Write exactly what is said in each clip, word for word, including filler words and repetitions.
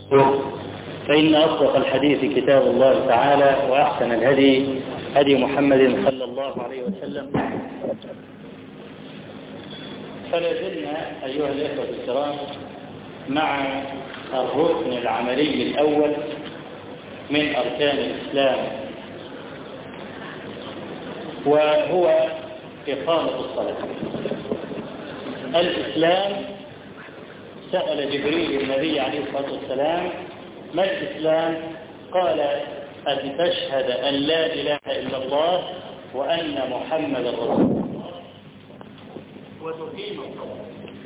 فإن أصدق الحديث كتاب الله تعالى، وأحسن الهدي هدي محمد صلى الله عليه وسلم. فلا زلنا أيها الإخوة الكرام مع الركن العملي الأول من أركان الإسلام، وهو إقامة الصلاة. الإسلام، سأل جبريل النبي عليه الصلاة والسلام: ما الإسلام؟ قال: أن تشهد أن لا إله إلا الله وأن محمد رسول الله وتقيم الصلاة.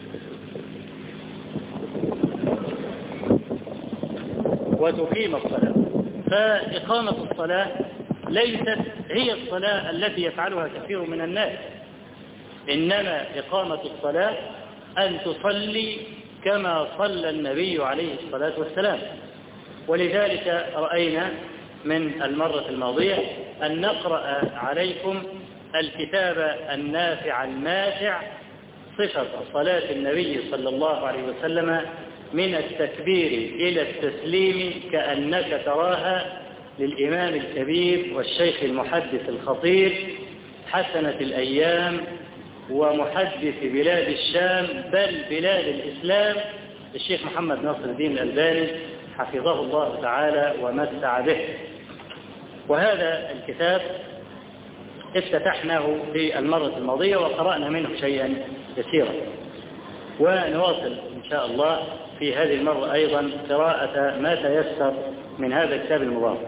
وتقيم الصلاة. فإقامة الصلاة ليست هي الصلاة التي يفعلها كثير من الناس، إنما إقامة الصلاة أن تصلي كما صلى النبي عليه الصلاة والسلام. ولذلك رأينا من المرة الماضية أن نقرأ عليكم الكتاب النافع الماتع، صفة صلاة النبي صلى الله عليه وسلم من التكبير إلى التسليم كأنك تراها، للإمام الكبير والشيخ المحدث الخطير حسنة الأيام ومحدث بلاد الشام بل بلاد الإسلام الشيخ محمد ناصر الدين الألباني حفظه الله تعالى ومتع به. وهذا الكتاب افتتحناه في المرة الماضية وقرأنا منه شيئا يسيرا، ونواصل إن شاء الله في هذه المرة أيضا قراءة ما تيسر من هذا الكتاب المبارك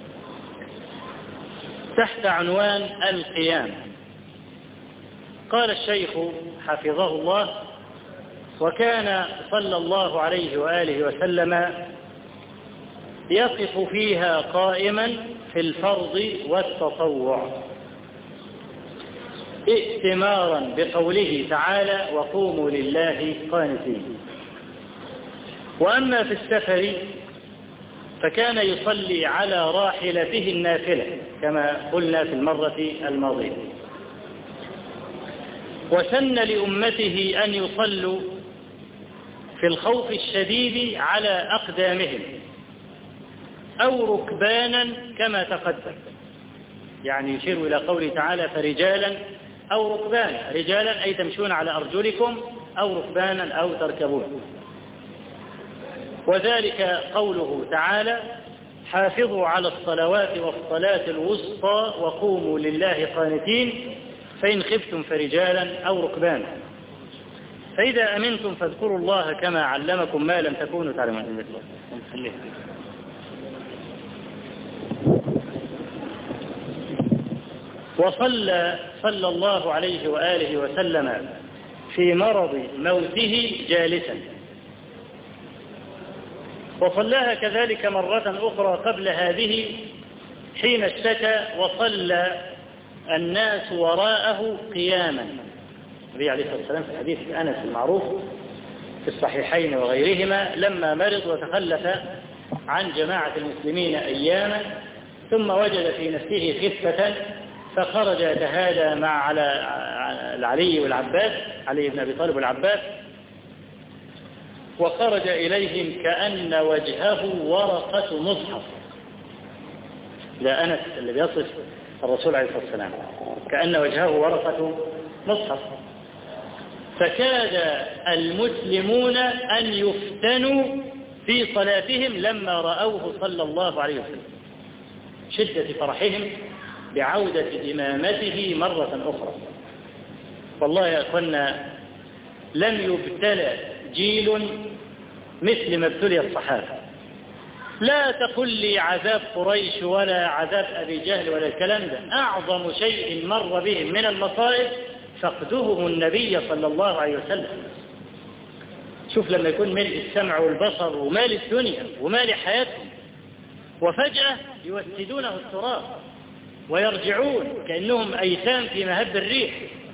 تحت عنوان القيام. قال الشيخ حفظه الله: وكان صلى الله عليه وآله وسلم يقف فيها قائما في الفرض والتطوع، ائتمارا بقوله تعالى: وقوموا لله قانتين. وأما في السفر فكان يصلي على راحلته النافلة كما قلنا في المرة الماضية. وسن لأمته أن يصلوا في الخوف الشديد على أقدامهم أو ركبانا كما تقدم، يعني يشير إلى قوله تعالى: فرجالا أو ركبانا. رجالا أي تمشون على أرجلكم، أو ركبانا أو تركبون. وذلك قوله تعالى: حافظوا على الصلوات والصلاة الوسطى وقوموا لله قانتين فإن خفتم فرجالا أو ركبانا فإذا أمنتم فاذكروا الله كما علمكم ما لم تكونوا تعلمون. وصلى صلى الله عليه وآله وسلم في مرض موته جالسا، وصلاها كذلك مرة أخرى قبل هذه حين اشتكى وصلى الناس وراءه قياما. النبي عليه الصلاة والسلام في حديث أنس المعروف في الصحيحين وغيرهما لما مرض وتخلف عن جماعة المسلمين أياما ثم وجد في نفسه خفة فخرج يتهادى مع على علي والعباس، علي بن أبي طالب والعباس، وخرج إليهم كأن وجهه ورقة مصحف. لا أنس اللي بيصف الرسول عليه الصلاة والسلام كأن وجهه ورقة مصحف. فكاد المسلمون أن يفتنوا في صلاتهم لما رأوه صلى الله عليه وسلم، شدة فرحهم بعودة إمامته مرة أخرى. والله يا أخوانا لم يبتلى جيل مثل ما ابتلي الصحابة. لا تقل لي عذاب قريش ولا عذاب أبي جهل ولا الكلام ده، أعظم شيء مر بهم من المصائب فقدهم النبي صلى الله عليه وسلم. شوف لما يكون ملء السمع والبصر ومال الدنيا ومال حياتهم وفجأة يوسدونه التراب ويرجعون كأنهم أيتام في مهب الريح.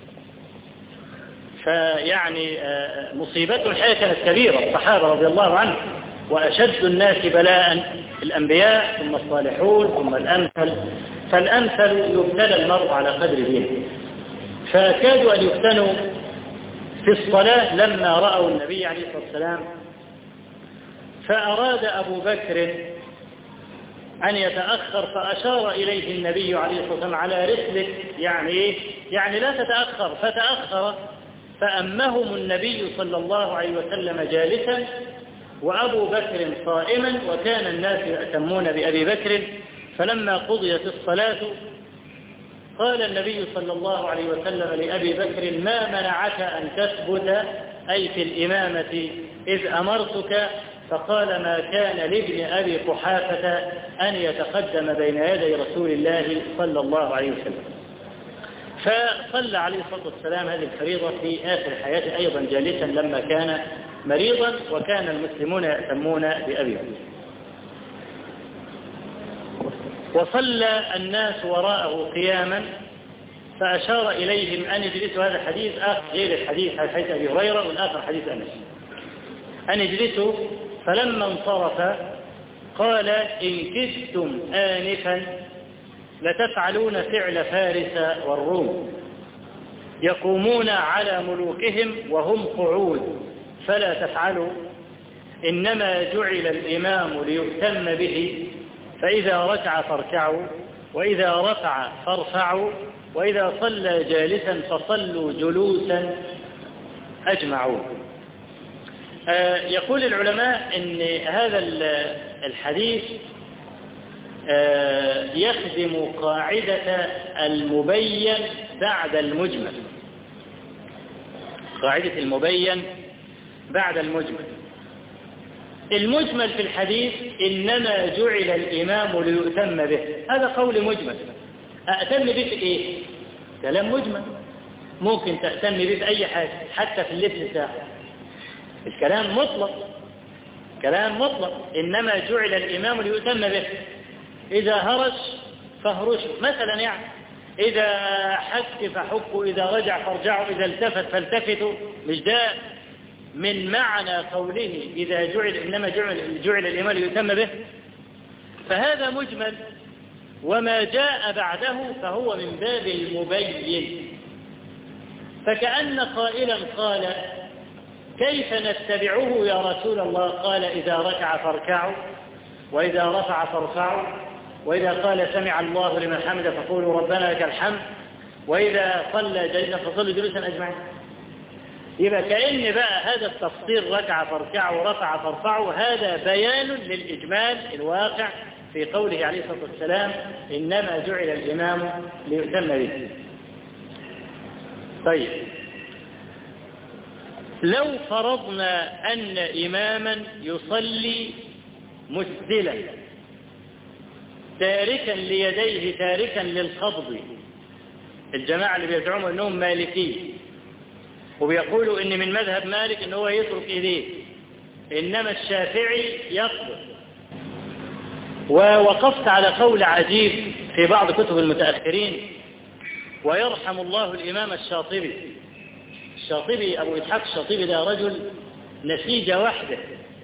فيعني مصيبة الحياة كانت كبيرة. الصحابة رضي الله عنهم وأشد الناس بلاء الأنبياء ثم الصالحون ثم الأمثل، فالأمثل يبتلى المرء على قدر دينه. فكادوا أن يفتنوا في الصلاة لما رأوا النبي عليه الصلاة والسلام فأراد أبو بكر أن يتأخر فأشار إليه النبي عليه الصلاة والسلام على رسلك، يعني إيه؟ يعني لا تتأخر، فتأخر. فأمهم النبي صلى الله عليه وسلم جالسا وأبو بكر صائما، وكان الناس يأتمون بأبي بكر. فلما قضيت الصلاة قال النبي صلى الله عليه وسلم لأبي بكر: ما منعك أن تثبت أي في الإمامة إذ أمرتك؟ فقال: ما كان لابن أبي قحافة أن يتقدم بين يدي رسول الله صلى الله عليه وسلم. فصلى عليه الصلاة والسلام هذه الفريضة في آخر حياته أيضا جالسا لما كان مريضا، وكان المسلمون يأتمون بأبي بكر. وصلى الناس وراءه قياما فأشار إليهم أن يجلسوا. هذا حديث آخر غير الحديث، هذا حديث أبي هريرة والآخر حديث أنس. أن يجلسوا، فلما انصرف قال: إن كدتم آنفا لتفعلون فعل فارس والروم، يقومون على ملوكهم وهم قعود، فلا تفعلوا، إنما جعل الإمام ليؤتم به، فإذا ركع فاركعوا، وإذا رفع فارفعوا، وإذا صلى جالسا فصلوا جلوسا أجمعوا. آه يقول العلماء إن هذا الحديث آه يخدم قاعدة المبين بعد المجمل، قاعدة المبين بعد المجمل. المجمل في الحديث: إنما جعل الإمام ليؤتم به، هذا قول مجمل. أأتم به في إيه؟ كلام مجمل، ممكن تأتم به في أي حاجة، حتى في اللبس بتاعه. الكلام مطلق، كلام مطلق. إنما جعل الإمام ليؤتم به، إذا هرش فاهرشوا مثلا، يعني إذا حك فحكوا، إذا رجع فارجعوا، إذا التفت فالتفتوا. مش ده من معنى قوله إذا جعل إنما جعل, جعل الإمام ليؤتم به؟ فهذا مجمل، وما جاء بعده فهو من باب المبين. فكأن قائلا قال: كيف نتبعه يا رسول الله؟ قال: إذا ركع فاركعوا، وإذا رفع فارفعوا، وإذا قال سمع الله لمن حمده فقولوا ربنا لك الحمد، وإذا صلى جلسا فصلوا جلوسا أجمعين. يبقى كأن بقى هذا التفصيل ركع فاركعوا ورفع فارفعوا هذا بيان للإجمال الواقع في قوله عليه الصلاة والسلام: إنما جعل الإمام ليؤتم به. طيب، لو فرضنا أن إماما يصلي مسدلا تاركا ليديه تاركا للقبض، الجماعة اللي بيدعون أنهم مالكي وبيقولوا إن من مذهب مالك إن هو يترك إيديه، إنما الشافعي يقبض. ووقفت على قول عجيب في بعض كتب المتأخرين، ويرحم الله الإمام الشاطبي. الشاطبي أبو إسحاق الشاطبي ده رجل نسيج وحده،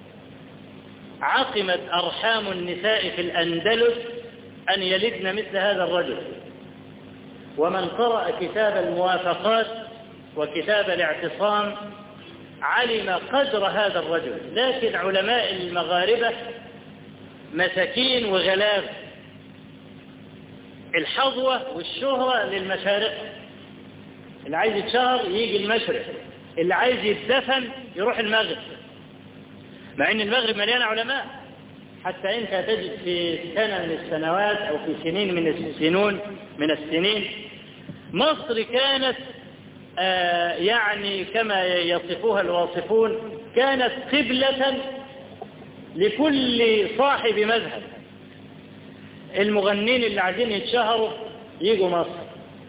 عقمت أرحام النساء في الأندلس أن يلدن مثل هذا الرجل. ومن قرأ كتاب الموافقات وكتاب الاعتصام علم قدر هذا الرجل. لكن علماء المغاربة مساكين وغلاب، الحظوة والشهرة للمشارق، اللي عايز يتشهر يجي المشرق، اللي عايز يتدفن يروح المغرب، مع ان المغرب مليانة علماء. حتى انت تجد في سنة من السنوات او في سنين من السنون من السنين مصر كانت آه يعني كما يصفوها الواصفون كانت قبلة لكل صاحب مذهب. المغنين اللي عايزين يتشهروا يجوا مصر،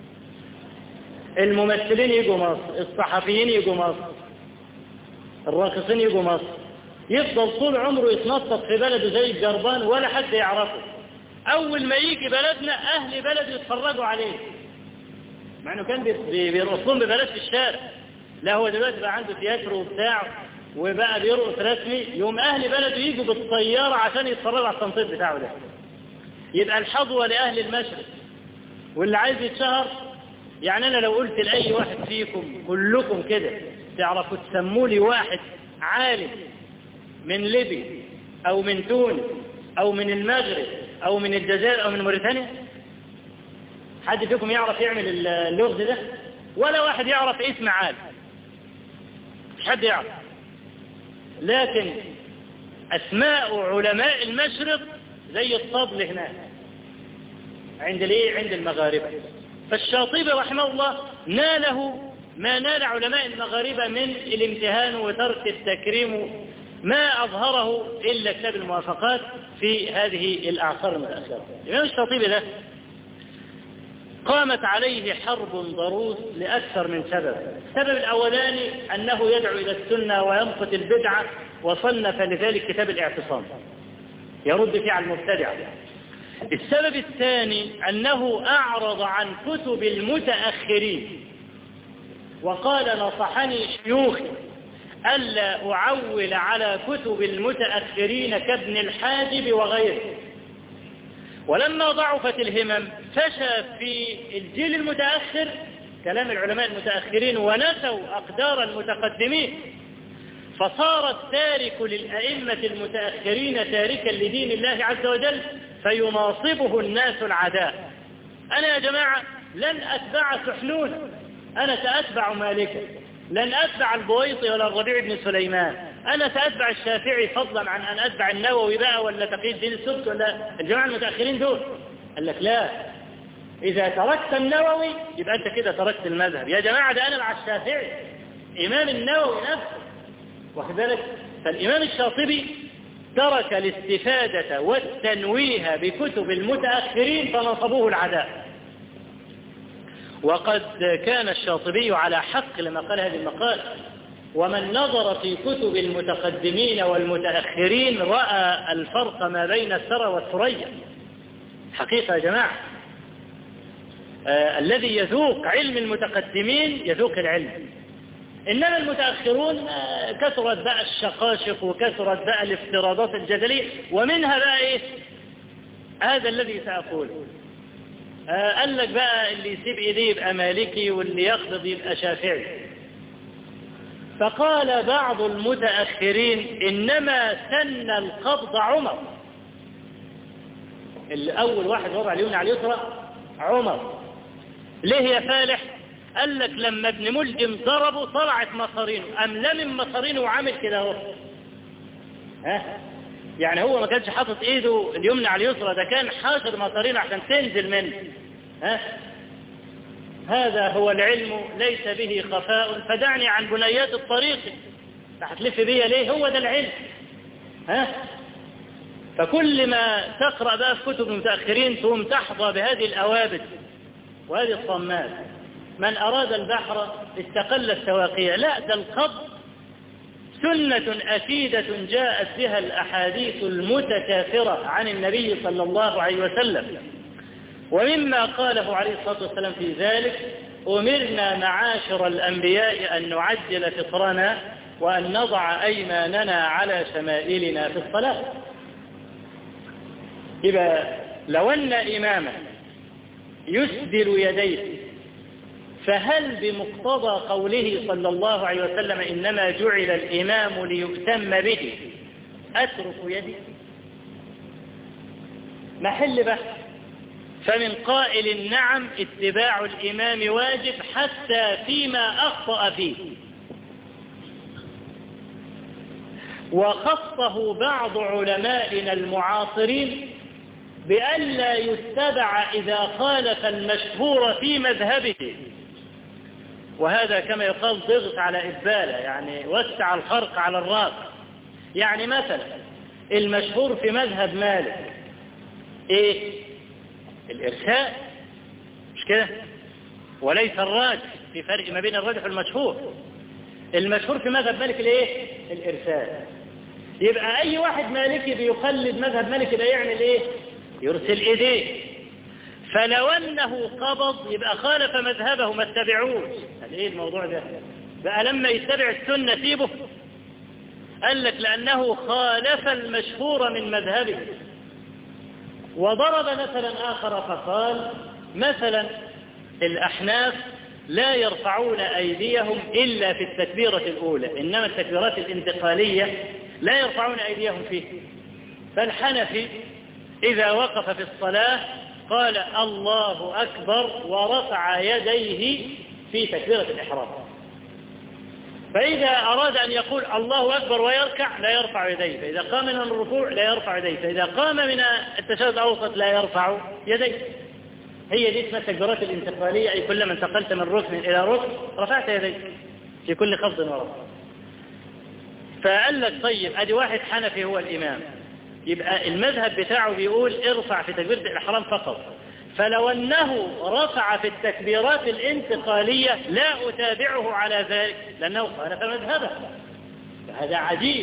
الممثلين يجوا مصر، الصحفيين يجوا مصر، الراقصين يجوا مصر. يفضل طول عمره يتنطط في بلده زي الجربان ولا حد يعرفه. أول ما يجي بلدنا أهل بلده يتفرجوا عليه، مع أنه كان بيرقصون ببلاش في الشارع. لا، هو دلوقتي بقى عنده تياتر وبتاع وبقى بيرقص رسمي، يوم أهل بلده يجوا بالطيارة عشان يتفرجوا على التنطيط بتاعه ده. يبقى الحظوة لأهل المشرق. واللي عايز يتشهر، يعني أنا لو قلت لأي واحد فيكم كلكم كده تعرفوا تسموا لي واحد عالم من ليبيا أو من تونس أو من المغرب أو من الجزائر أو من موريتانيا؟ حد فيكم يعرف يعمل اللغز ده؟ ولا واحد يعرف اسم عالم، مش حد يعرف. لكن أسماء علماء المشرق زي الطبل هناك عند الايه؟ عند المغاربة. فالشاطبي رحمه الله ناله ما نال علماء المغاربة من الامتهان وترك التكريم، ما أظهره إلا كتاب الموافقات في هذه الأعصار المتأخرة. الإمام الشاطبي ده قامت عليه حرب ضروس لأكثر من سبب. السبب الأولاني أنه يدعو إلى السنة ويمقت البدعة، وصنف لذلك كتاب الاعتصام يرد فيه على المبتدعة. السبب الثاني أنه أعرض عن كتب المتأخرين وقال نصحني شيوخي ألا أعول على كتب المتأخرين كابن الحاجب وغيره. ولما ضعفت الهمم فشى في الجيل المتأخر كلام العلماء المتأخرين ونسوا أقدار المتقدمين، فصار التارك للأئمة المتأخرين تاركا لدين الله عز وجل فيناصبه الناس العداء. أنا يا جماعة لن أتبع سحنون، أنا سأتبع مالكا، لن أتبع البويطي ولا الربيع بن سليمان، أنا سأتبع الشافعي فضلا عن أن أتبع النووي بقى ولا تقي الدين السبت ولا الجماعة المتأخرين دول. قال لك لا، إذا تركت النووي يبقى أنت كده تركت المذهب. يا جماعة ده أنا مع الشافعي، إمام النووي نفسه، واخد بالك؟ فالإمام الشاطبي ترك الاستفادة والتنويه بكتب المتأخرين فنصبوه العداء. وقد كان الشاطبي على حق لما قال هذه المقالة: ومن نظر في كتب المتقدمين والمتأخرين رأى الفرق ما بين الثرى والثريا. حقيقة يا جماعة، آه الذي يذوق علم المتقدمين يذوق العلم، إنما المتأخرون آه كثرت بقى الشقاشق وكثرت بقى الافتراضات الجدلية، ومنها بقى إيه؟ هذا الذي سأقوله. آه قال لك بقى اللي يسيب إيديه يبقى مالكي واللي يقبض يبقى شافعي. فقال بعض المتأخرين إنما سن القبض عمر، اللي أول واحد وضع اليمنى على اليسرى عمر. ليه يا فالح؟ قال لك لما ابن ملجم ضربه طلعت مصارينه، أم لم مصارينه وعمل كده اهو. ها؟ يعني هو ما كانش حاطط ايده اليمنى على اليسرى، ده كان حاطط مصارينه عشان تنزل منه. ها؟ هذا هو العلم ليس به خفاء، فدعني عن بنيات الطريق، هتلف بيا ليه؟ هو ده العلم. ها؟ فكل ما تقرأ بقى في كتب المتأخرين تقوم تحظى بهذه الأوابد وهذه الصمات. من أراد البحر استقل السواقية. لا، ده القبض سنة أكيدة جاءت بها الأحاديث المتكاثرة عن النبي صلى الله عليه وسلم. ومما قاله عليه الصلاة والسلام في ذلك: أمرنا معاشر الأنبياء أن نعجل فطرنا وأن نضع أيماننا على شمائلنا في الصلاة. يبقى لو أن إماما يسدل يديه، فهل بمقتضى قوله صلى الله عليه وسلم إنما جعل الإمام ليؤتم به أترك يدي؟ محل بحث. فمن قائل نعم اتباع الإمام واجب حتى فيما أخطأ فيه. وخصه بعض علمائنا المعاصرين بأن لا يتبع إذا خالف المشهور في مذهبه، وهذا كما يقال ضغط على إبالة، يعني وسع الخرق على الراس. يعني مثلا المشهور في مذهب مالك إيه؟ الإرساء، مش كده؟ وليس الراجح، في فرق ما بين الراجح والمشهور. المشهور في مذهب مالك الإيه؟ الإرساء. يبقى أي واحد مالكي بيقلد مذهب مالك يبقى يعمل إيه؟ يرسل إيديه. فلو أنه قبض يبقى خالف مذهبه، ما اتبعوش. قال إيه الموضوع ده؟ بقى لما يتبع السنة سيبه؟ قال لك لأنه خالف المشهور من مذهبه. وضرب مثلا آخر فقال: مثلا الأحناف لا يرفعون أيديهم إلا في التكبيرة الأولى، إنما التكبيرات الانتقالية لا يرفعون أيديهم فيه. فالحنفي إذا وقف في الصلاة قال الله أكبر ورفع يديه في تكبيرة الإحرام. فإذا أراد أن يقول الله أكبر ويركع لا يرفع يديه، فإذا قام من الركوع لا يرفع يديه، فإذا قام من التشهد الأوسط لا يرفع يديه. هي دي اسمها التكبيرات الانتقالية، أي كلما انتقلت من ركن إلى ركن رفعت يديك في كل خفض ورفع. فقال لك طيب أدي واحد حنفي هو الإمام، يبقى المذهب بتاعه بيقول ارفع في تكبيرة الإحرام فقط، فلو أنه رفع في التكبيرات الانتقالية لا أتابعه على ذلك لأنه خالف مذهبه. فهذا عجيب،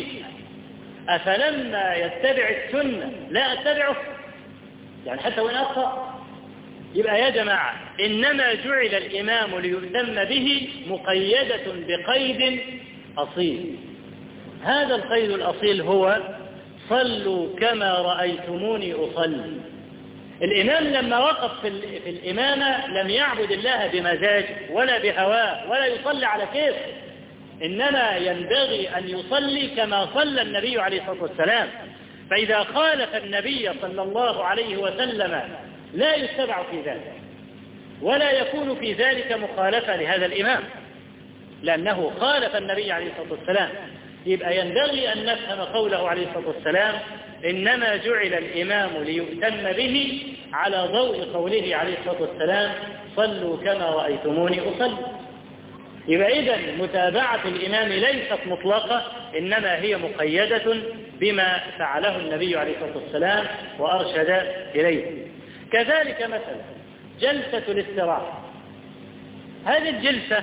أفلما يتبع السنة لا أتبعه؟ يعني حتى وإن أخطأ. يبقى يا جماعة إنما جعل الإمام ليؤتم به مقيدة بقيد أصيل. هذا القيد الأصيل هو صلوا كما رأيتموني أصلي. الإمام لما وقف في الإمامة لم يعبد الله بمزاج ولا بهواه ولا يصلي على كيف، إنما ينبغي أن يصلي كما صلى النبي عليه الصلاة والسلام. فإذا خالف النبي صلى الله عليه وسلم لا يتبع في ذلك ولا يكون في ذلك مخالفة لهذا الإمام لأنه خالف النبي عليه الصلاة والسلام. يبقى ينبغي أن نفهم قوله عليه الصلاة والسلام إنما جعل الإمام ليؤتم به على ضوء قوله عليه الصلاة والسلام صلوا كما رأيتموني أصلي. يبقى إذن متابعة الإمام ليست مطلقة، إنما هي مقيدة بما فعله النبي عليه الصلاة والسلام وأرشد إليه. كذلك مثلا جلسة الاستراحة، هذه الجلسة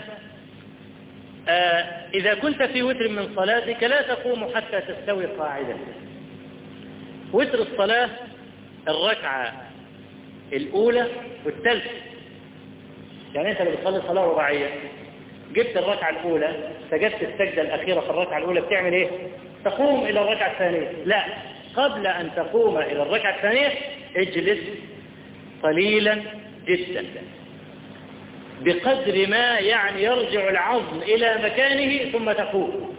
آه إذا كنت في وتر من صلاتك لا تقوم حتى تستوي قاعدة. وتر الصلاة الركعة الأولى والثالثة، يعني أنت اللي بتصلي صلاة رباعية جبت الركعة الأولى سجدت السجدة الأخيرة في الركعة الأولى بتعمل إيه؟ تقوم إلى الركعة الثانية. لا، قبل أن تقوم إلى الركعة الثانية اجلس قليلا جدا بقدر ما يعني يرجع العظم إلى مكانه ثم تقوم.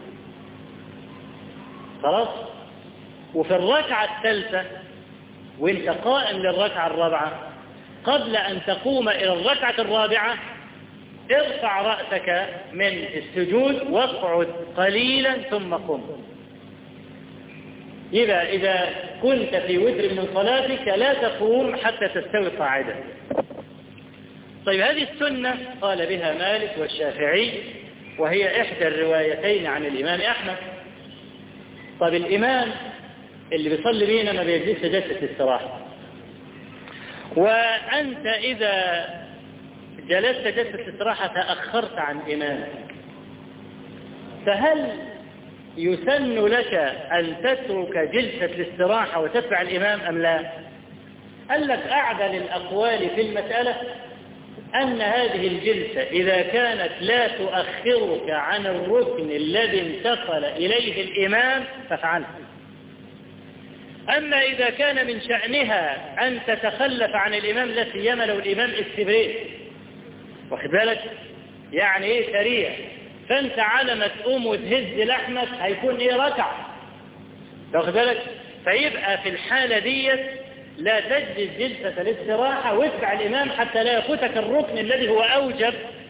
خلاص؟ وفي الركعة الثالثة وانت قائم للركعة الرابعة قبل أن تقوم إلى الركعة الرابعة ارفع رأسك من السجود واقعد قليلا ثم قم. إذا إذا كنت في وتر من صلاتك لا تقوم حتى تستوي قاعدة. طيب هذه السنة قال بها مالك والشافعي وهي إحدى الروايتين عن الإمام أحمد. طيب الإمام اللي بيصلي بينا ما بيجلس جلسة الاستراحة، وأنت إذا جلست جلسة الاستراحة تأخرت عن إمامك، فهل يسن لك أن تترك جلسة الاستراحة وتتبع الإمام أم لا؟ قال لك أعدل الأقوال في المسألة أن هذه الجلسة إذا كانت لا تؤخرك عن الركن الذي انتقل إليه الإمام فافعلها. أما إذا كان من شأنها أن تتخلف عن الإمام لا سيما لو الإمام استبريت، واخد بالك يعني إيه سريع، فأنت على ما تقوم وتهز لحمك هيكون إيه ركعة، واخد بالك، فيبقى في الحالة دي لا تجلس جلسة الاستراحة واتبع الإمام حتى لا يفوتك الركن الذي هو أوجب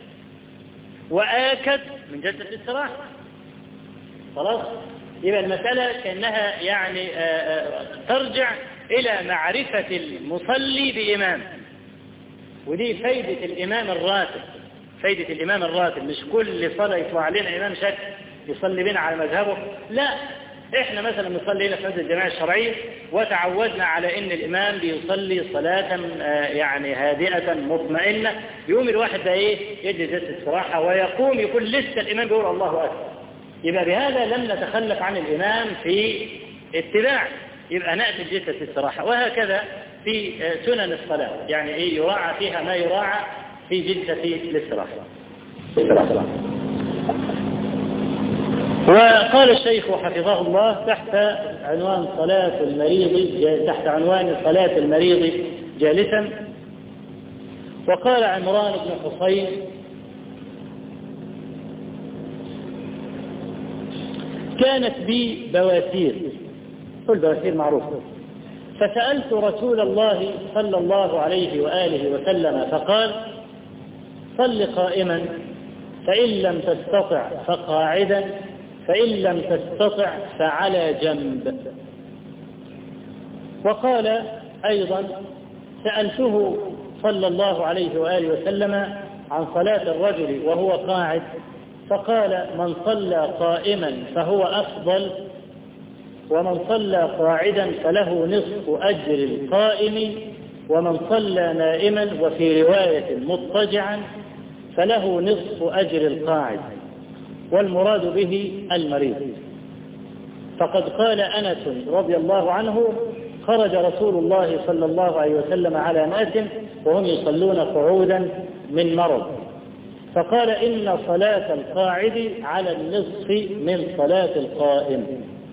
وآكد من جلسة الاستراحة. خلاص؟ يبقى المسألة كأنها يعني ترجع إلى معرفة المصلي بإمام، ودي فايدة الإمام الراتب. فايدة الإمام الراتب مش كل صلاة يطلع علينا إمام شك يصلي بنا على مذهبه، لا، إحنا مثلا نصلي هنا في مسجد الجماعة الشرعية وتعودنا على إن الإمام بيصلي صلاة يعني هادئة مطمئنة، يقوم الواحد ده إيه يجلس جلسة استراحة ويقوم يكون لسه الإمام بيقول الله أكبر، يبقى بهذا لم نتخلف عن الإمام في اتباع، يبقى نأتي جلسة الاستراحة. وهكذا في سنن الصلاة يعني إيه يراعى فيها ما يراعى في جلسة الاستراحة. وقال الشيخ حفظه الله تحت عنوان صلاة المريض تحت عنوان صلاة المريض جالسا، وقال عمران بن حصين كانت بي بواسير والبواسير معروف. فسألت رسول الله صلى الله عليه وآله وسلم فقال صل قائما فإن لم تستطع فقاعدا فإن لم تستطع فعلى جنب. وقال أيضا سألته صلى الله عليه وآله وسلم عن صلاة الرجل وهو قاعد فقال من صلى قائما فهو أفضل ومن صلى قاعدا فله نصف أجر القائم ومن صلى نائما وفي رواية مضطجعا فله نصف أجر القاعد والمراد به المريض. فقد قال أنس رضي الله عنه خرج رسول الله صلى الله عليه وسلم على ناس وهم يصلون قعودا من مرض فقال إن صلاة القاعد على النصف من صلاة القائم.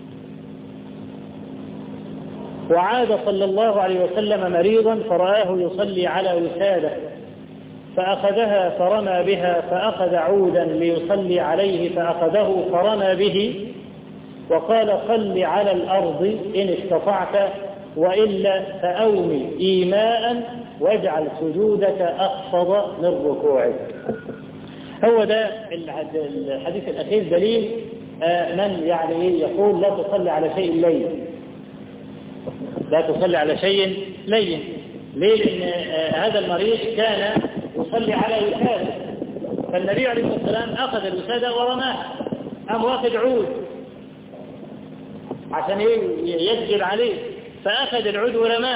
وعاد صلى الله عليه وسلم مريضا فرآه يصلي على وسادة فأخذها فرمى بها فأخذ عودا ليصلي عليه فأخذه فرمى به وقال صل على الأرض إن استطعت وإلا فأومي إيماء واجعل سجودك أخفض من ركوعك. هو ده الحديث الأخير دليل من يعني يقول لا تصلي على شيء لين، لا تصلي على شيء لين. ليه؟ لأن هذا المريض كان يصلي على وسادة فالنبي عليه الصلاة والسلام أخذ الوسادة ورماها قام واخد عود عشان يسجد عليه فأخذ العود ورماه.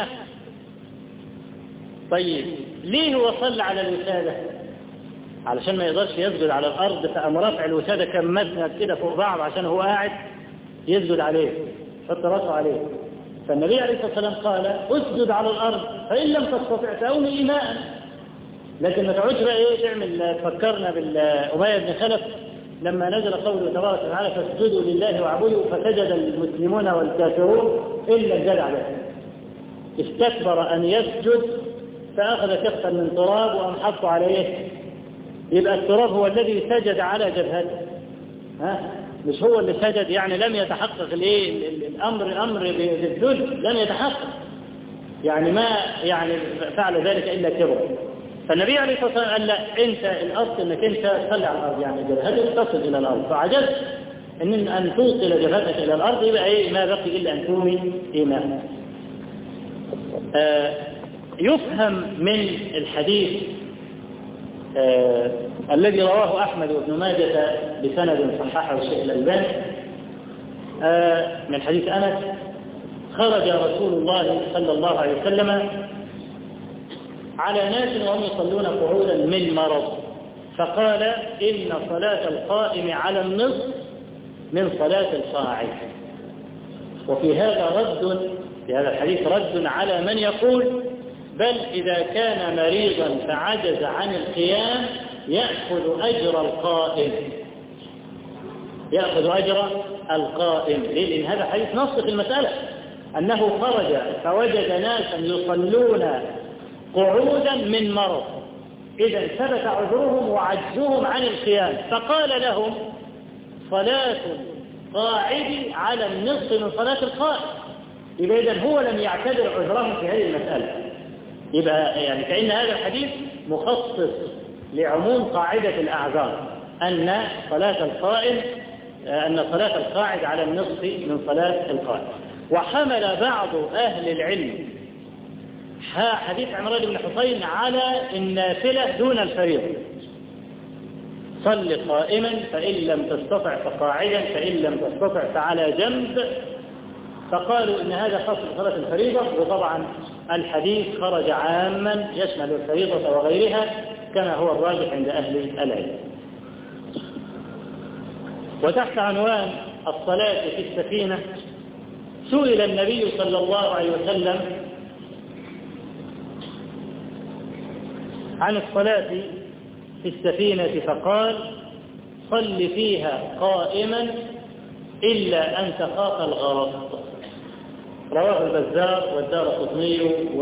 طيب ليه هو صلى على الوسادة؟ علشان ما يقدرش يسجد على الأرض فقام رافع الوسادة كم مسند كده فوق بعض عشان هو قاعد يسجد عليه حط راسه عليه. فالنبي عليه الصلاة والسلام قال اسجد على الأرض فإن لم تستطع فأومي إيماء. لكن ما تعودش بقى ايه تعمل. فكرنا بالأمية بن خلف لما نزل قوله تبارك وتعالى فاسجدوا لله واعبدوا فسجد المسلمون والكافرون إلا الجدع له استكبر أن يسجد فأخذ كفا من تراب وأم حطوا عليه. يبقى التراب هو الذي سجد على جبهته ها مش هو اللي سجد، يعني لم يتحقق الايه الامر امر بالذل لم يتحقق، يعني ما يعني فعل ذلك الا كبر. فالنبي عليه الصلاه والسلام قال لا انت الاصل انك انت تصلي على الارض يعني جبهتك تصل الى الارض فعجزت ان ان توصل جبهتك الى الارض يبقى ايه ما بقي الا ان تومي ايمانا. آه يفهم من الحديث آه الذي رواه أحمد وابن ماجه بسند صححه الشيخ الألباني آه من حديث أنس خرج رسول الله صلى الله عليه وسلم على ناس وهم يصلون قعودا من مرض فقال إن صلاة القائم على النصف من صلاة القاعد. وفي هذا رد في هذا الحديث رد على من يقول بل إذا كان مريضا فعجز عن القيام يأخذ أجر القائم يأخذ أجر القائم. ليه؟ لأن هذا حديث نص في المسألة أنه خرج فوجد ناسا يصلون قعودا من مرض إذا ثبت عذرهم وعجزهم عن القيام فقال لهم صلاة قاعد على النصف من صلاة القائم. يبقى إذن هو لم يعتبر عذرهم في هذه المسألة. يبقى يعني كأن هذا الحديث مخصص لعموم قاعدة الأعذار أن صلاة القائم أن صلاة القاعد على النصف من صلاة القائم. وحمل بعض أهل العلم حديث عمران بن حسين على النافلة دون الفريضة صل قائما فإن لم تستطع فقاعدا فإن لم تستطع فعلى جنب فقالوا إن هذا خاص بصلاة الفريضة. وطبعا الحديث خرج عاما يشمل الفريضة وغيرها كما هو الراجح عند أهل العلم. وتحت عنوان الصلاة في السفينة سئل النبي صلى الله عليه وسلم عن الصلاة في السفينة فقال صل فيها قائما إلا أن تخاف الغرق. رواه البزار والدارقطني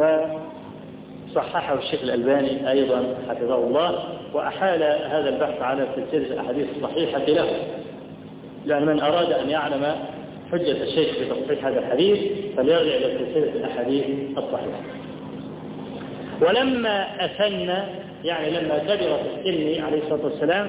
وصححه الشيخ الألباني أيضا حفظه الله وأحال هذا البحث على سلسلة الأحاديث الصحيحة له. لأن من أراد أن يعلم حجة الشيخ في تصحيح هذا الحديث فليرجع إلى سلسلة الأحاديث الصحيحة. ولما أسن يعني لما كبر في السن عليه الصلاة والسلام،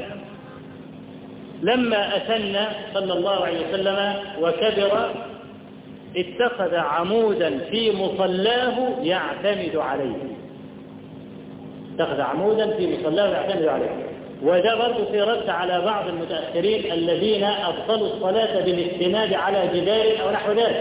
لما أسن صلى الله عليه وسلم وكبر اتخذ عمودا في مصلاه يعتمد عليه، اتخذ عمودا في مصلاه يعتمد عليه. وده برضه في رد على بعض المتأخرين الذين أبطلوا الصلاة بالاستناد على جدار أو نحو ذلك،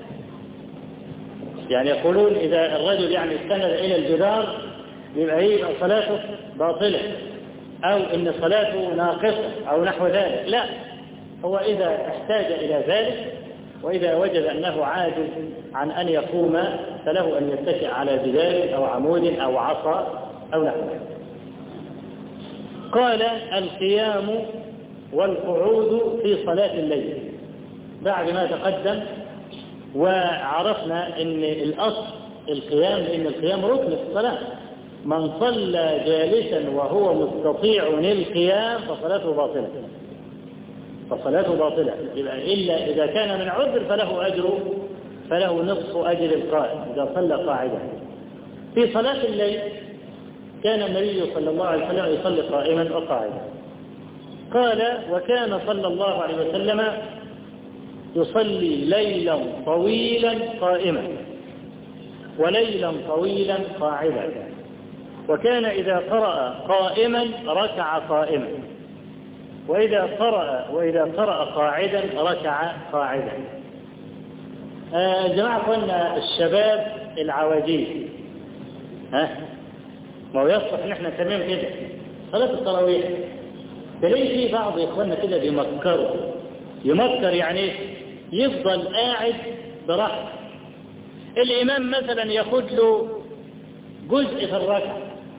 يعني يقولون إذا الرجل يعني استند إلى الجدار يبقى هي صلاته باطلة أو إن صلاته ناقصة أو نحو ذلك. لا، هو إذا احتاج إلى ذلك وإذا وجد أنه عاجز عن أن يقوم فله أن يتكئ على جدار أو عمود أو عصا أو نحو ذلك. قال القيام والقعود في صلاة الليل. بعد ما تقدم وعرفنا أن الأصل القيام، لأن القيام ركن في الصلاة، من صلى جالسا وهو مستطيع للقيام فصلاته باطلة، فصلاته باطلة. إلا إذا كان من عذر فله أجر، فله نصف أجر القائم إذا صلى قاعدا. في صلاة الليل كان النبي صلى الله عليه وسلم يصلي قائما وقاعدا. قال وكان صلى الله عليه وسلم يصلي ليلا طويلا قائما وليلا طويلا قاعدا، وكان إذا قرأ قائما ركع قائما، وإذا قرأ وإذا قرأ قاعدا ركع قاعدا. آه جماعة قلنا الشباب العواجيز، ها ما هو يصلح ان احنا نسميهم كده صلاة التراويح. تلاقي في بعض اخواننا كده بيمكروا، يمكر يعني يفضل قاعد براحته، الامام مثلا ياخد له جزء في الركعه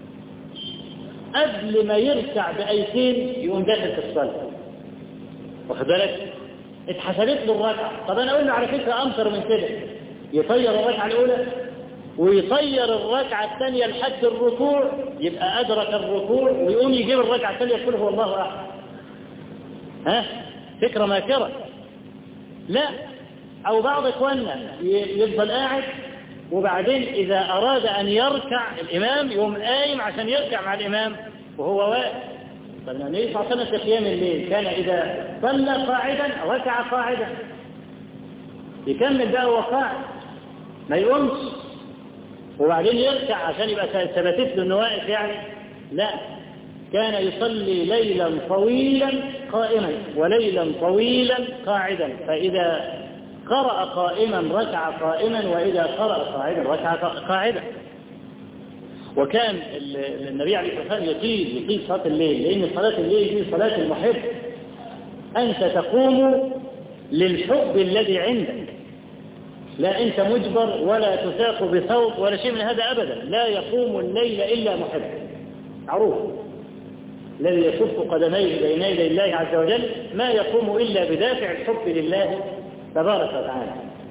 قبل ما يركع بايتين يقوم داخل في الصلاه، واخد بالك؟ اتحسبت له الركعه. طب انا اقول له على فكره امطر من كده، يطير الركعه الاولى ويطير الركعة الثانية لحد الركوع، يبقى أدرك الركوع ويقوم يجيب الركعة الثانية يقول هو الله أحد. ها فكرة ماكرة. لا، أو بعض إخواننا يفضل قاعد وبعدين إذا أراد أن يركع الإمام يقوم قايم عشان يركع مع الإمام وهو واقف. فالنبي صلى الله عليه وسلم في قيام الليل كان إذا صلى قاعدا ركع قاعدا، يكمل بقى وهو قاعد ما يقومش وبعدين يركع عشان يبقى ثبتت له انه واقف يعني. لا، كان يصلي ليلا طويلا قائما وليلا طويلا قاعدا، فإذا قرأ قائما ركع قائما وإذا قرأ قاعدا ركع قاعدا. وكان النبي عليه الصلاة والسلام يطيل يطيل صلاة الليل، لأن صلاة الليل دي صلاة المحب، أنت تقوم للحب الذي عندك، لا أنت مجبر ولا تساق بصوت ولا شيء من هذا أبدا. لا يقوم الليل إلا محب معروف، الذي يصف قدميه بين يدي الله عز وجل ما يقوم إلا بدافع الحب لله تبارك وتعالى.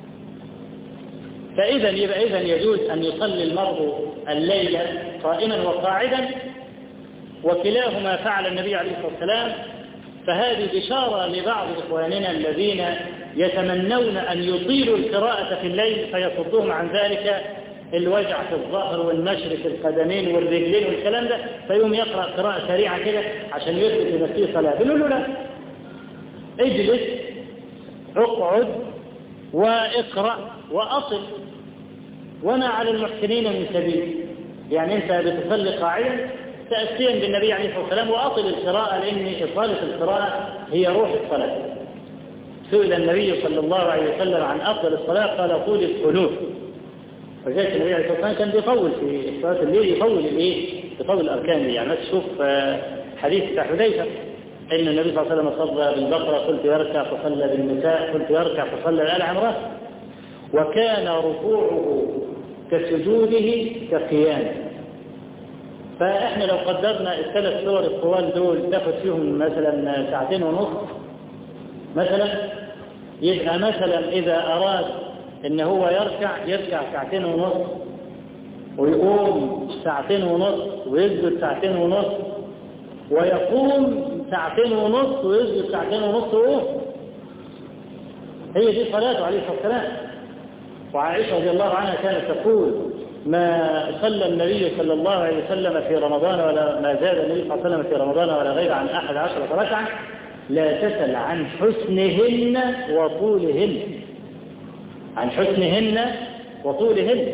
فإذا يبقى إذن يجوز أن يصلي المرء الليل قائما وقاعدا، وكلاهما فعل النبي عليه الصلاة والسلام. فهذه بشارة لبعض إخواننا الذين يتمنون أن يطيلوا القراءة في الليل فيصدهم عن ذلك الوجع في الظهر والنشر في القدمين والرجلين والكلام ده، فيوم يقرأ قراءة سريعة كده عشان يثبت لنفسه صلاة. بنقول له لا، اجلس اقعد واقرأ وأصل، وما على المحسنين من سبيل. يعني أنت بتصلي قاعدا تأسيا بالنبي عليه الصلاة والسلام وأصل القراءة، لأن إطالة القراءة هي روح الصلاة. سئل النبي صلى الله عليه وسلم عن أفضل الصلاة قال طول القنوت، فجاءت النبي عليه الصلاة والسلام كان بيطول في صلاة الليل، يطول الإيه؟ يطول الأركان دي. يعني تشوف حديث بتاع حذيفة إن النبي صلى الله عليه وسلم صلى بالبقرة قلت يركع فصلى بالنساء قلت يركع فصلى آل عمران، وكان ركوعه كسجوده كقيامه. فإحنا لو قدرنا الثلاث سور الطوال دول تاخد فيهم مثلا ساعتين ونص مثلا، يبقى مثلا إذا أراد إن هو يركع يركع ساعتين ونص ويقوم ساعتين ونص ويسجد ساعتين ونص ويقوم ساعتين ونص ويسجد ساعتين ونص ويقوم. هي دي صلاته عليه الصلاة والسلام. وعائشة رضي الله عنها كانت تقول ما صلى النبي صلى الله عليه وسلم في رمضان ولا ما زاد النبي صلى الله عليه وسلم في رمضان ولا غير عن أحد عشرة ركعة لا تسل عن حسنهن وطولهن، عن حسنهن وطولهن.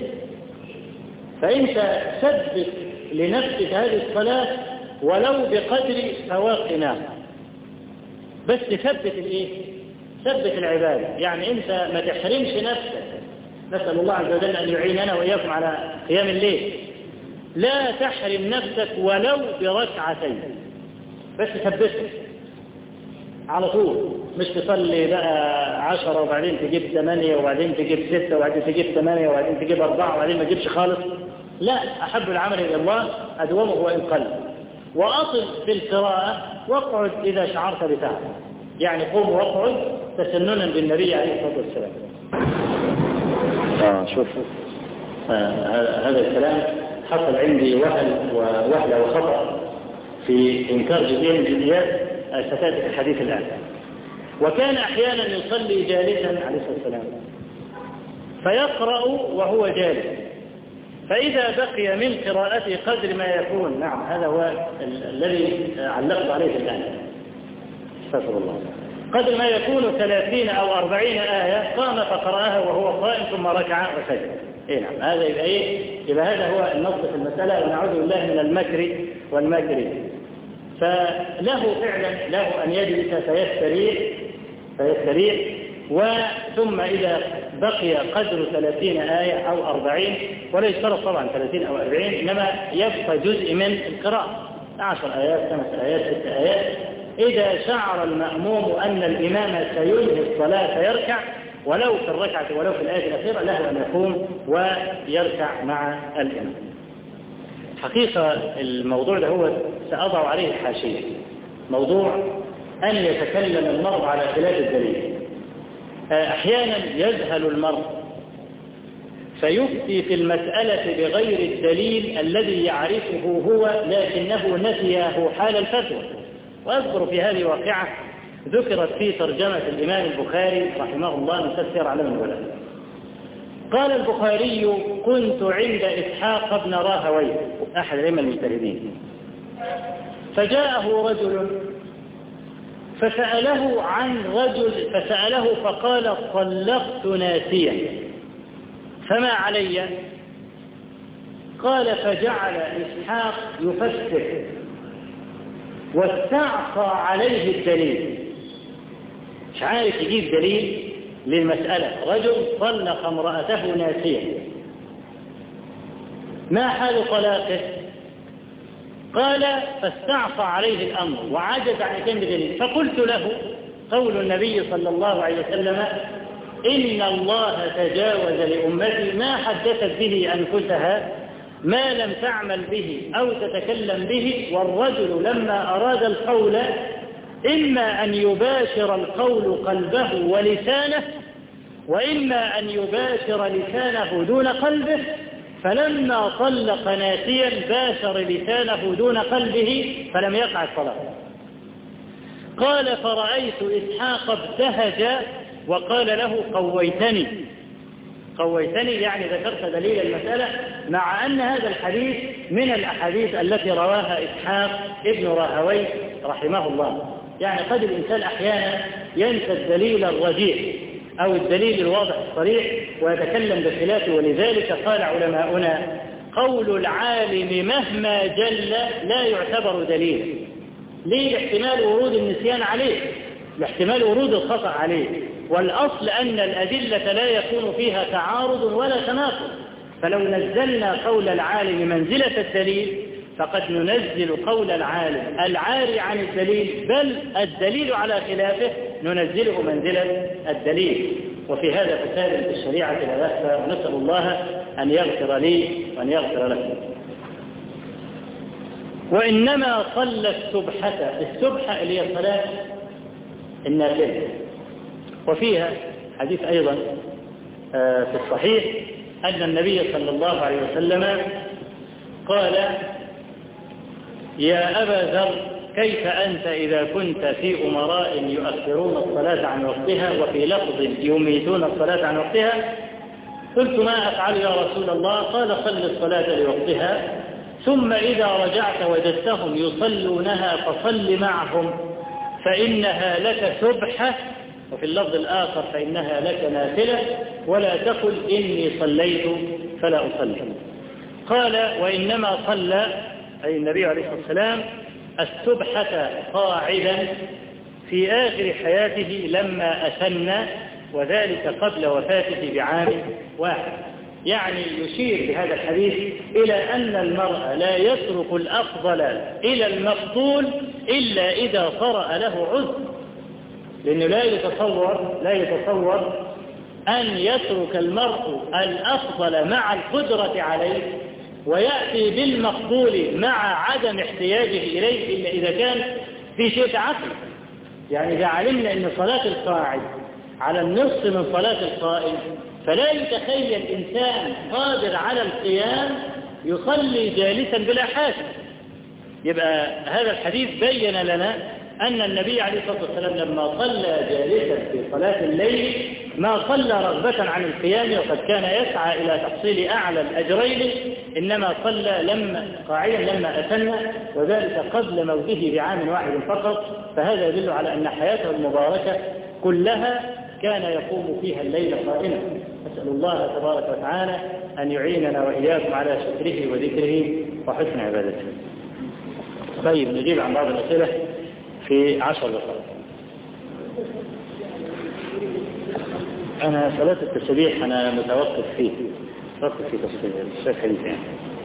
فأنت ثبت لنفسك هذه الصلاة ولو بقدر فواق نعم، بس ثبت الايه؟ ثبت العبادة. يعني انت ما تحرمش نفسك، نسأل الله عز وجل أن يعيننا وإياكم على قيام الليل، لا تحرم نفسك ولو بركعتين، بس ثبتها على طول، مش تصلي بقى عشرة وبعدين تجيب ثمانية وبعدين تجيب ستة وبعدين تجيب ثمانية وبعدين تجيب أربعة وبعدين ما تجيبش خالص. لا، أحب العمل إلى الله أدومه وإن قل. وأصل في القراءة واقعد إذا شعرت بتعب، يعني قوم واقعد تسننا بالنبي عليه الصلاة والسلام. آه شوف آه هذا الكلام حصل عندي وهل ووهلة وخطأ في إنكار جزئية من جزئيات ستأتي في الحديث الآن. وكان أحيانا يصلي جالسا عليه الصلاة والسلام فيقرأ وهو جالس، فإذا بقي من قراءته قدر ما يكون، نعم هذا هو الذي علقت عليه الآن، استغفر الله، قدر ما يكون ثلاثين أو أربعين آية قام فقرأها وهو قائم ثم ركع وسجد. إيه نعم، هذا يبقى إيه؟ يبقى هذا هو النص في المسألة، ونعوذ بالله من المكر والمكر. فله فعلا له أن يجلس فيستريح فيستريح وثم إذا بقي قدر ثلاثين آية أو أربعين، ولا يشترط طبعا ثلاثين أو أربعين، إنما يبقى جزء من القراءة عشر آيات خمس آيات ست آيات. إذا شعر المأموم أن الإمام سينهي الصلاة فيركع ولو في الركعة ولو في الآية الأخيرة، له أن يقوم ويركع مع الإمام. حقيقة الموضوع ده هو سأضع عليه حاشية، موضوع أن يتكلم المرء على خلاف الدليل. أحيانا يذهل المرء فيفتي في المسألة بغير الدليل الذي يعرفه هو لكنه نسيه حال الفتوى. وأذكر في هذه واقعة ذكرت في ترجمة الإمام البخاري رحمه الله من تفسير علم العلماء. قال البخاري: كنت عند إسحاق بن راهويه أحد الأئمة المجتهدين، فجاءه رجل فسأله عن رجل فسأله فقال: طلقت ناسيا فما علي؟ قال: فجعل إسحاق يفسر واستعصى عليه الدليل، مش عارف يجيب دليل للمسألة. رجل طلق امرأته ناسيا، ما حال طلاقه؟ قال: فاستعصى عليه الأمر وعجز عن كلمة دليل. فقلت له: قول النبي صلى الله عليه وسلم: إن الله تجاوز لأمتي ما حدثت به أنفسها ما لم تعمل به أو تتكلم به. والرجل لما أراد القول إما أن يباشر القول قلبه ولسانه، وإما أن يباشر لسانه دون قلبه، فلما طلق ناسيا باشر لسانه دون قلبه فلم يقع الطلاق. قال: فرأيت إسحاق ابتهج وقال له: قويتني قويتني يعني ذكرت دليل المسألة، مع أن هذا الحديث من الأحاديث التي رواها إسحاق ابن راهويه رحمه الله. يعني قد الإنسان أحيانا ينسى الدليل الرجيح أو الدليل الواضح الصريح ويتكلم بخلافه. ولذلك قال علماؤنا: قول العالم مهما جل لا يعتبر دليل. ليه؟ احتمال ورود النسيان عليه، لاحتمال ورود الخطأ عليه، والأصل أن الأدلة لا يكون فيها تعارض ولا تناقض. فلو نزلنا قول العالم منزلة الدليل فقد ننزل قول العالم العاري عن الدليل، بل الدليل على خلافه ننزله منزلة الدليل. وفي هذا فساد في الشريعة لا يخفى، ونسأل الله أن يغفر لي وأن يغفر لكم. وإنما صلى السبحة، السبحة اللي هي الصلاة النافلة. وفيها حديث أيضا في الصحيح أن النبي صلى الله عليه وسلم قال: يا أبا ذر كيف أنت إذا كنت في أمراء يؤخرون الصلاة عن وقتها وفي لفظ يميتون الصلاة عن وقتها؟ قلت ما أفعل يا رسول الله؟ قال صل الصلاة لوقتها، ثم إذا رجعت وجدتهم يصلونها فصل معهم فإنها لك سبحة، وفي اللفظ الآخر فإنها لك نافلة، ولا تقل إني صليت فلا أصلي. قال وإنما صلى أي النبي عليه الصلاة والسلام السبحة قاعدا في آخر حياته لما أسن، وذلك قبل وفاته بعام واحد. يعني يشير بهذا الحديث إلى أن المرء لا يترك الأفضل إلى المفضول إلا إذا طرأ له عذر، لأنه لا يتصور لا يتصور أن يترك المرء الأفضل مع القدرة عليه ويأتي بالمقبول مع عدم احتياجه إليه إلا إذا كان في شيء عقل. يعني إذا علمنا أن صلاة القاعد على النصف من صلاة القائم، فلا يتخيل إنسان قادر على القيام يصلي جالسا بلا حاجة. يبقى هذا الحديث بين لنا أن النبي عليه الصلاة والسلام لما صلى جالسا في صلاة الليل ما صلى رغبة عن القيام وقد كان يسعى إلى تحصيل أعلى الأجرين، إنما صلى لما قاعدا لما أسن، وذلك قبل موته بعام واحد فقط. فهذا يدل على أن حياته المباركة كلها كان يقوم فيها الليل قائما. أسأل الله تبارك وتعالى أن يعيننا وإياكم على شكره وذكره وحسن عبادته. طيب نجيب عن بعض الأسئلة في عشر دقائق. أنا صلاة التسبيح أنا متوقف فيه متوقف في تفصيل الشيخ حديث يعني.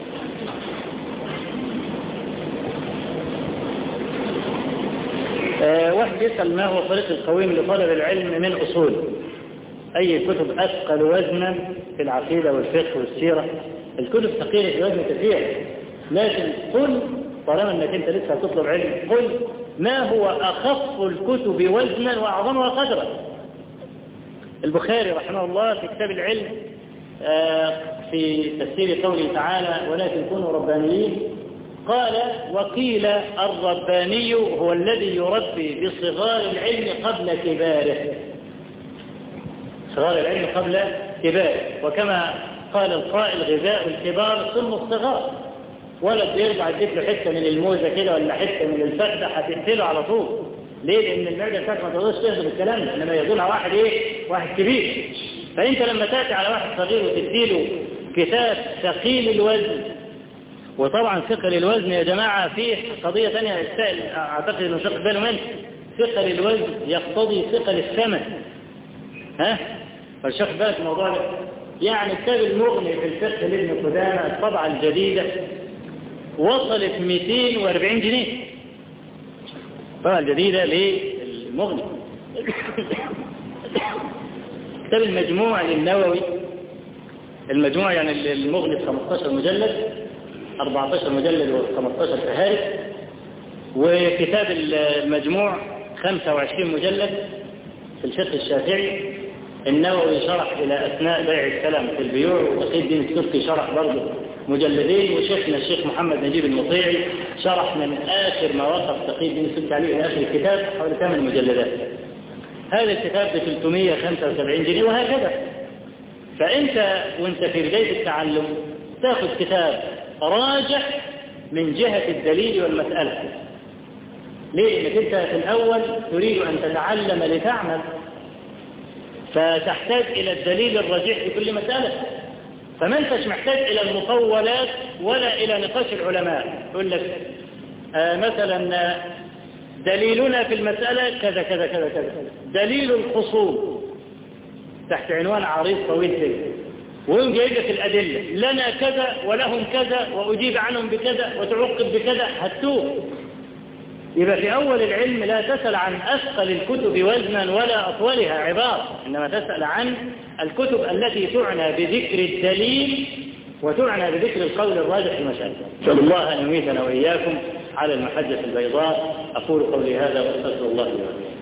أه واحد يسأل ما هو طريق القويم لطلب العلم من أصول؟ أي كتب أثقل وزنا في العقيدة والفقه والسيرة؟ الكتب ثقيلة في وزن كثير، لكن قل طالما أنك أنت لسه تطلب علم قل ما هو أخف الكتب وزنا وأعظمها قدرا. البخاري رحمه الله في كتاب العلم في تفسير قوله تعالى ولكن كونوا ربانيين قال وقيل الرباني هو الذي يربي بصغار العلم قبل كباره، صغار العلم قبل كباره، وكما قال القائل غذاء الكبار ثم الصغار. ولد يرجع يديك له حته من الموزه كده ولا حته من الفخده هتقتله على طول. ليه؟ لان المعده بتاعتك ما تقدرش تهضم الكلام ده، انما يهضمها واحد ايه؟ واحد كبير. فانت لما تاتي على واحد صغير وتديله كتاب ثقيل الوزن، وطبعا ثقل الوزن يا جماعه فيه قضيه ثانيه اعتقد انه شق باله منه، ثقل الوزن يقتضي ثقل الثمن. ها؟ فالشق بالك الموضوع ده. يعني كتاب المغني في الفقه لابن قدامه الطبعه الجديده وصلت مئتين وأربعين جنيه الطبعه الجديده للمغني. كتاب المجموع للنووي، المجموع يعني المغني خمسة عشر مجلد، أربعة عشر مجلد و15 فهارس. وكتاب المجموع خمسة وعشرين مجلد في الفقه الشافعي. النووي شرح إلى أثناء بيع السلام في البيوع، وتقي الدين التركي شرح برضه مجلدين، وشيخنا الشيخ محمد نجيب المطيعي شرح من آخر ما وقف تقي الدين التركي عليه إلى آخر الكتاب حوالي ثمان مجلدات. هذا الكتاب ب ثلاثمئة وخمسة وسبعين جنيه وهكذا. فأنت وانت في بداية التعلم تأخذ كتاب راجح من جهة الدليل والمسألة. ليه؟ لأنك أنت في الأول تريد أن تتعلم لتعمل، فتحتاج إلى الدليل الرجيح في كل مسألة. فما انتش محتاج إلى المطولات ولا إلى نقاش العلماء. يقول لك آه مثلا دليلنا في المسألة كذا كذا كذا كذا، دليل الخصوم تحت عنوان عريض طويل كده، وهم جايب لك الأدلة لنا كذا ولهم كذا وأجيب عنهم بكذا وتعقب بكذا هتوه. يبقى في أول العلم لا تسأل عن أثقل الكتب وزنا ولا أطولها عبارة، إنما تسأل عن الكتب التي تعنى بذكر الدليل وتعنى بذكر القول الراجح في المسألة. نسأل الله أن يميتنا وإياكم على المحجة البيضاء. أقول قولي هذا وأستغفر الله لي ولكم.